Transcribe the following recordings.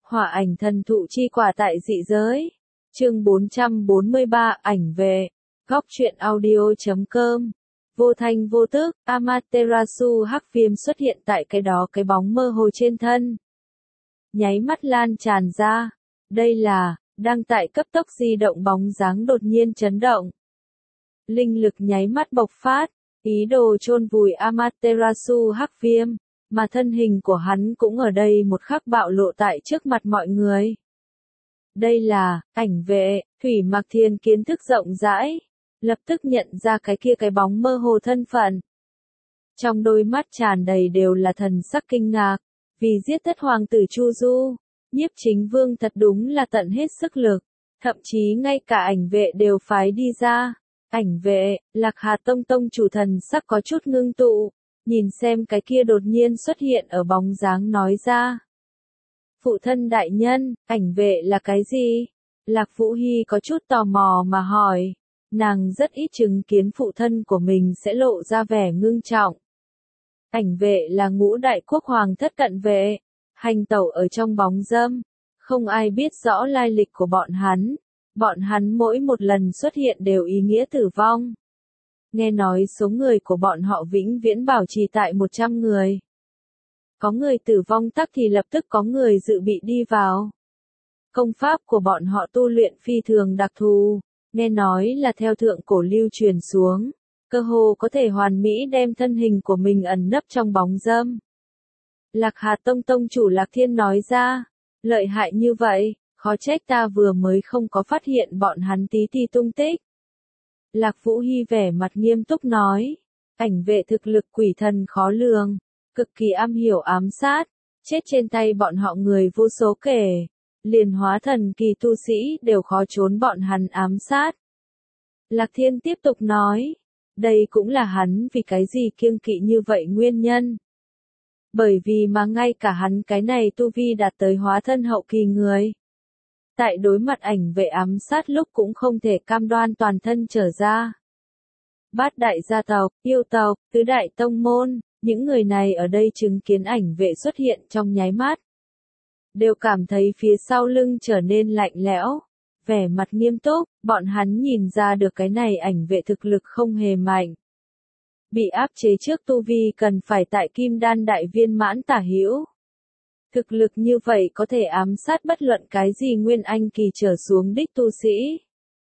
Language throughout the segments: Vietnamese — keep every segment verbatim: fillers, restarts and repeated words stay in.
Hỏa ảnh thần thụ chi quả tại dị giới. Chương bốn trăm bốn mươi ba, ảnh vệ. Góc truyện audio chấm com. Vô thanh vô tức, Amaterasu hắc viêm xuất hiện tại cái đó cái bóng mơ hồ trên thân. Nháy mắt lan tràn ra. Đây là, đang tại cấp tốc di động bóng dáng đột nhiên chấn động. Linh lực nháy mắt bộc phát, ý đồ chôn vùi Amaterasu hắc viêm, mà thân hình của hắn cũng ở đây một khắc bạo lộ tại trước mặt mọi người. Đây là, ảnh vệ, Thủy Mạc Thiên kiến thức rộng rãi, lập tức nhận ra cái kia cái bóng mơ hồ thân phận. Trong đôi mắt tràn đầy đều là thần sắc kinh ngạc, vì giết thất hoàng tử Chu Du, Nhiếp Chính Vương thật đúng là tận hết sức lực, thậm chí ngay cả ảnh vệ đều phái đi ra. Ảnh vệ, Lạc Hà Tông tông chủ thần sắc có chút ngưng tụ, nhìn xem cái kia đột nhiên xuất hiện ở bóng dáng nói ra. Phụ thân đại nhân, ảnh vệ là cái gì? Lạc Vũ Hy có chút tò mò mà hỏi, nàng rất ít chứng kiến phụ thân của mình sẽ lộ ra vẻ ngưng trọng. Ảnh vệ là ngũ đại quốc hoàng thất cận vệ, hành tẩu ở trong bóng râm, không ai biết rõ lai lịch của bọn hắn. Bọn hắn mỗi một lần xuất hiện đều ý nghĩa tử vong. Nghe nói số người của bọn họ vĩnh viễn bảo trì tại một trăm người. Có người tử vong tắc thì lập tức có người dự bị đi vào. Công pháp của bọn họ tu luyện phi thường đặc thù, nghe nói là theo thượng cổ lưu truyền xuống, cơ hồ có thể hoàn mỹ đem thân hình của mình ẩn nấp trong bóng râm. Lạc Hà Tông tông chủ Lạc Thiên nói ra, lợi hại như vậy. Khó trách ta vừa mới không có phát hiện bọn hắn tí ti tung tích. Lạc Vũ Hy vẻ mặt nghiêm túc nói, ảnh vệ thực lực quỷ thần khó lường, cực kỳ am hiểu ám sát, chết trên tay bọn họ người vô số kể, liền hóa thần kỳ tu sĩ đều khó trốn bọn hắn ám sát. Lạc Thiên tiếp tục nói, đây cũng là hắn vì cái gì kiêng kỵ như vậy nguyên nhân. Bởi vì mà ngay cả hắn cái này tu vi đạt tới hóa thân hậu kỳ người. Tại đối mặt ảnh vệ ám sát lúc cũng không thể cam đoan toàn thân trở ra. Bát đại gia tộc, yêu tộc, tứ đại tông môn, những người này ở đây chứng kiến ảnh vệ xuất hiện trong nháy mắt. Đều cảm thấy phía sau lưng trở nên lạnh lẽo, vẻ mặt nghiêm túc, bọn hắn nhìn ra được cái này ảnh vệ thực lực không hề mạnh. Bị áp chế trước tu vi cần phải tại kim đan đại viên mãn tả hữu. Thực lực như vậy có thể ám sát bất luận cái gì Nguyên Anh kỳ trở xuống đích tu sĩ.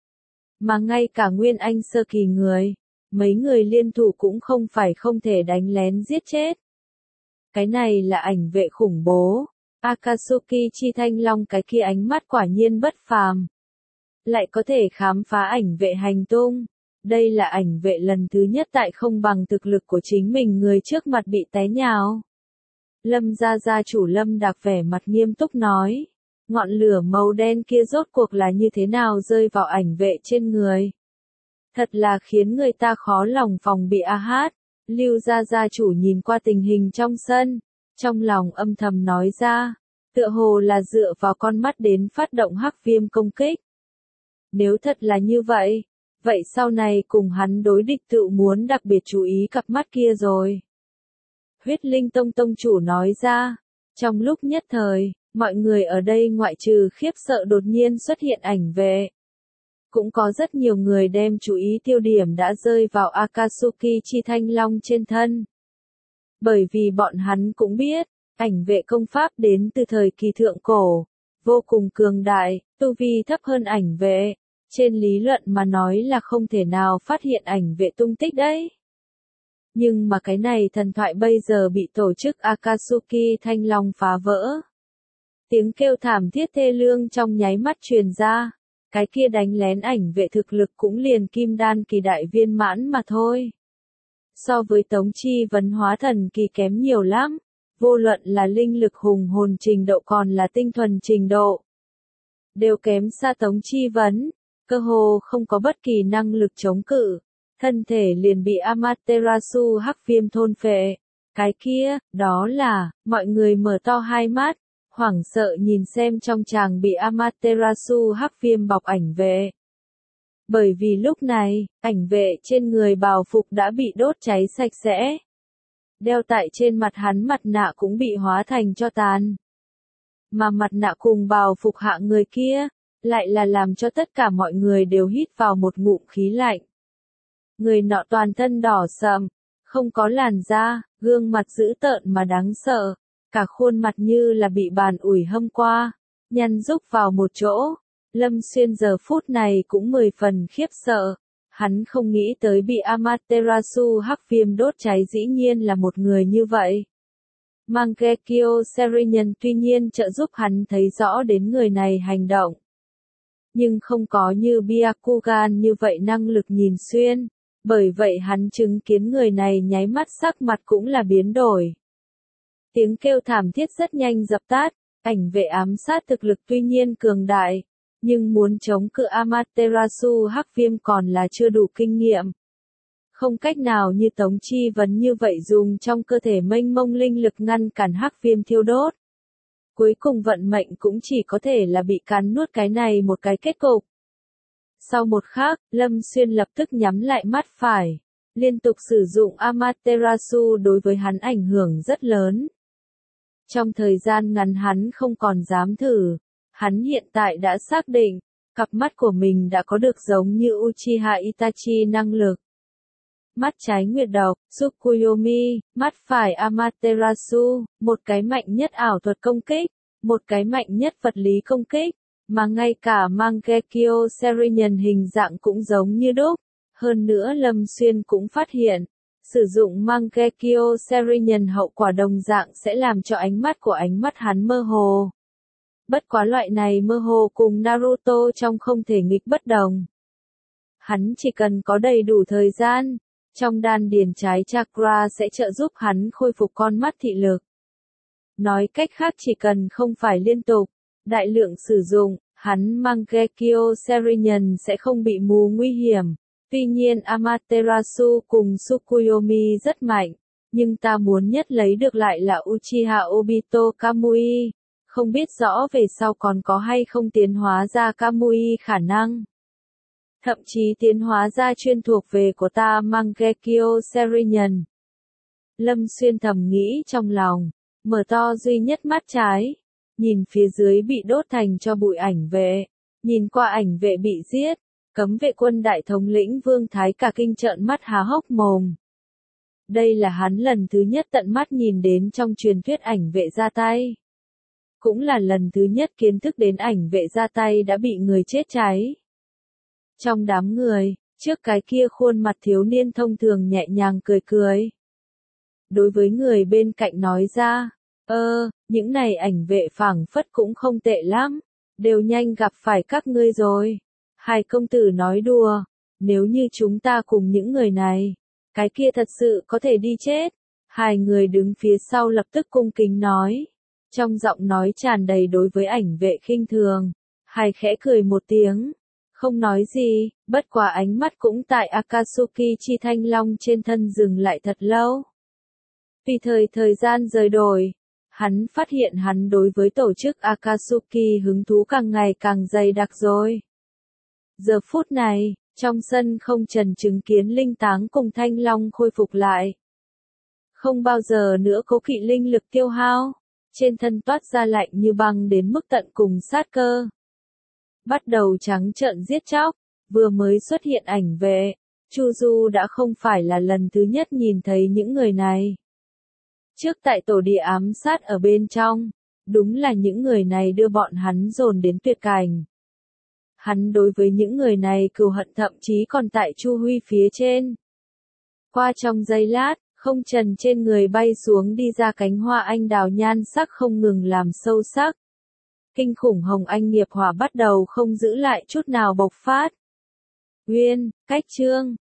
Mà ngay cả Nguyên Anh sơ kỳ người, mấy người liên thủ cũng không phải không thể đánh lén giết chết. Cái này là ảnh vệ khủng bố. Akatsuki chi thanh long cái kia ánh mắt quả nhiên bất phàm. Lại có thể khám phá ảnh vệ hành tung. Đây là ảnh vệ lần thứ nhất tại không bằng thực lực của chính mình người trước mặt bị té nhào. Lâm gia gia chủ Lâm Đạc vẻ mặt nghiêm túc nói, ngọn lửa màu đen kia rốt cuộc là như thế nào rơi vào ảnh vệ trên người. Thật là khiến người ta khó lòng phòng bị a hát. Lưu gia gia chủ nhìn qua tình hình trong sân, trong lòng âm thầm nói ra, tựa hồ là dựa vào con mắt đến phát động hắc viêm công kích. Nếu thật là như vậy, vậy sau này cùng hắn đối địch tự muốn đặc biệt chú ý cặp mắt kia rồi. Huyết Linh Tông tông chủ nói ra, trong lúc nhất thời, mọi người ở đây ngoại trừ khiếp sợ đột nhiên xuất hiện ảnh vệ. Cũng có rất nhiều người đem chú ý tiêu điểm đã rơi vào Akatsuki chi thanh long trên thân. Bởi vì bọn hắn cũng biết, ảnh vệ công pháp đến từ thời kỳ thượng cổ, vô cùng cường đại, tu vi thấp hơn ảnh vệ. Trên lý luận mà nói là không thể nào phát hiện ảnh vệ tung tích đấy. Nhưng mà cái này thần thoại bây giờ bị tổ chức Akatsuki Thanh Long phá vỡ. Tiếng kêu thảm thiết thê lương trong nháy mắt truyền ra, cái kia đánh lén ảnh vệ thực lực cũng liền kim đan kỳ đại viên mãn mà thôi. So với Tống Chi Vấn hóa thần kỳ kém nhiều lắm, vô luận là linh lực hùng hồn trình độ còn là tinh thuần trình độ. Đều kém xa Tống Chi Vấn, cơ hồ không có bất kỳ năng lực chống cự. Thân thể liền bị Amaterasu hắc viêm thôn phệ. Cái kia, đó là, mọi người mở to hai mắt, hoảng sợ nhìn xem trong tràng bị Amaterasu hắc viêm bọc ảnh vệ. Bởi vì lúc này, ảnh vệ trên người bào phục đã bị đốt cháy sạch sẽ. Đeo tại trên mặt hắn mặt nạ cũng bị hóa thành tro tàn. Mà mặt nạ cùng bào phục hạ người kia, lại là làm cho tất cả mọi người đều hít vào một ngụm khí lạnh. Người nọ toàn thân đỏ sậm, không có làn da, gương mặt dữ tợn mà đáng sợ, cả khuôn mặt như là bị bàn ủi hâm qua, nhăn rúc vào một chỗ. Lâm Xuyên giờ phút này cũng mười phần khiếp sợ, hắn không nghĩ tới bị Amaterasu hắc viêm đốt cháy dĩ nhiên là một người như vậy. Mangekyo Serinhân tuy nhiên trợ giúp hắn thấy rõ đến người này hành động, nhưng không có như Byakugan như vậy năng lực nhìn xuyên, bởi vậy hắn chứng kiến người này nháy mắt sắc mặt cũng là biến đổi. Tiếng kêu thảm thiết rất nhanh dập tắt, ảnh vệ ám sát thực lực tuy nhiên cường đại, nhưng muốn chống cự Amaterasu hắc viêm còn là chưa đủ kinh nghiệm. Không cách nào như Tống Chi Vấn như vậy dùng trong cơ thể mênh mông linh lực ngăn cản hắc viêm thiêu đốt. Cuối cùng vận mệnh cũng chỉ có thể là bị cắn nuốt cái này một cái kết cục. Sau một khắc, Lâm Xuyên lập tức nhắm lại mắt phải, liên tục sử dụng Amaterasu đối với hắn ảnh hưởng rất lớn. Trong thời gian ngắn hắn không còn dám thử, hắn hiện tại đã xác định, cặp mắt của mình đã có được giống như Uchiha Itachi năng lực. Mắt trái nguyệt độc, Tsukuyomi, mắt phải Amaterasu, một cái mạnh nhất ảo thuật công kích, một cái mạnh nhất vật lý công kích, mà ngay cả Mangekyo Serinhân hình dạng cũng giống như đúc. Hơn nữa Lâm Xuyên cũng phát hiện, sử dụng Mangekyo Serinhân hậu quả đồng dạng sẽ làm cho ánh mắt của ánh mắt hắn mơ hồ. Bất quá loại này mơ hồ cùng Naruto trong không thể nghịch bất đồng. Hắn chỉ cần có đầy đủ thời gian, trong đan điền trái chakra sẽ trợ giúp hắn khôi phục con mắt thị lực. Nói cách khác chỉ cần không phải liên tục, đại lượng sử dụng, hắn Mangekyo Serinhân sẽ không bị mù nguy hiểm. Tuy nhiên Amaterasu cùng Tsukuyomi rất mạnh, nhưng ta muốn nhất lấy được lại là Uchiha Obito Kamui. Không biết rõ về sau còn có hay không tiến hóa ra Kamui khả năng. Thậm chí tiến hóa ra chuyên thuộc về của ta Mangekyo Serinhân. Lâm Xuyên thầm nghĩ trong lòng, mở to duy nhất mắt trái, nhìn phía dưới bị đốt thành cho bụi ảnh vệ, nhìn qua ảnh vệ bị giết, cấm vệ quân đại thống lĩnh Vương Thái cả kinh trợn mắt há hốc mồm. Đây là hắn lần thứ nhất tận mắt nhìn đến trong truyền thuyết ảnh vệ ra tay. Cũng là lần thứ nhất kiến thức đến ảnh vệ ra tay đã bị người chết cháy. Trong đám người, trước cái kia khuôn mặt thiếu niên thông thường nhẹ nhàng cười cười. Đối với người bên cạnh nói ra, ơ, những này ảnh vệ phảng phất cũng không tệ lắm, đều nhanh gặp phải các ngươi rồi. Hai công tử nói đùa, nếu như chúng ta cùng những người này, cái kia thật sự có thể đi chết. Hai người đứng phía sau lập tức cung kính nói, trong giọng nói tràn đầy đối với ảnh vệ khinh thường. Hai khẽ cười một tiếng, không nói gì, bất quá ánh mắt cũng tại Akatsuki chi thanh long trên thân dừng lại thật lâu. Vì thời thời gian rời đổi, hắn phát hiện hắn đối với tổ chức Akatsuki hứng thú càng ngày càng dày đặc rồi. Giờ phút này, trong sân không trần chứng kiến linh táng cùng thanh long khôi phục lại. Không bao giờ nữa cố kỵ linh lực tiêu hao, trên thân toát ra lạnh như băng đến mức tận cùng sát cơ. Bắt đầu trắng trợn giết chóc, vừa mới xuất hiện ảnh vệ, Chu Du đã không phải là lần thứ nhất nhìn thấy những người này. Trước tại tổ địa ám sát ở bên trong, đúng là những người này đưa bọn hắn dồn đến tuyệt cảnh. Hắn đối với những người này cừu hận thậm chí còn tại Chu Huy phía trên. Qua trong giây lát, không trần trên người bay xuống đi ra cánh hoa anh đào nhan sắc không ngừng làm sâu sắc. Kinh khủng hồng anh nghiệp hỏa bắt đầu không giữ lại chút nào bộc phát. Nguyên, cách chương,